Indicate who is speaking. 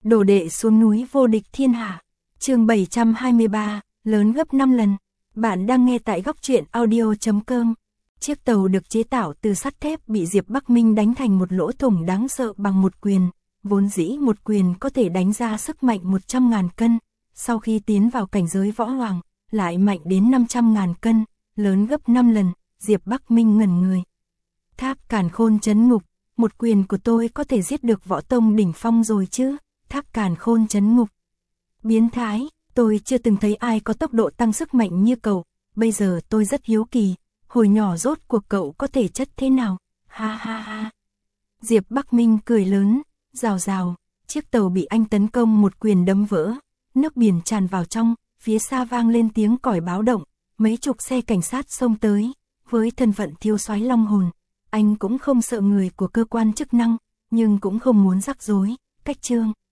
Speaker 1: Đồ đệ xuống núi vô địch thiên hạ. Chương 723, lớn gấp 5 lần. Bạn đang nghe tại Góc Truyện Audio.com. Chiếc tàu được chế tạo từ sắt thép bị Diệp Bắc Minh đánh thành một lỗ thủng đáng sợ bằng một quyền. Vốn dĩ một quyền có thể đánh ra sức mạnh 100.000 cân. Sau khi tiến vào cảnh giới võ hoàng, lại mạnh đến 500.000 cân, lớn gấp 5 lần. Diệp Bắc Minh ngẩn người. Tháp Càn Khôn trấn ngục, một quyền của tôi có thể giết được võ tông đỉnh phong rồi chứ? Tháp Càn Khôn trấn ngục. Biến thái, tôi chưa từng thấy ai có tốc độ tăng sức mạnh như cậu, bây giờ tôi rất hiếu kỳ, hồi nhỏ rốt cuộc cậu có thể chất thế nào? Ha ha ha. Diệp Bắc Minh cười lớn, rào rào, chiếc tàu bị anh tấn công một quyền đấm vỡ, nước biển tràn vào trong, phía xa vang lên tiếng còi báo động, mấy chục xe cảnh sát xông tới, với thân phận thiếu soái Long Hồn, anh cũng không sợ người của cơ quan chức năng, nhưng cũng không muốn rắc rối, cách chương.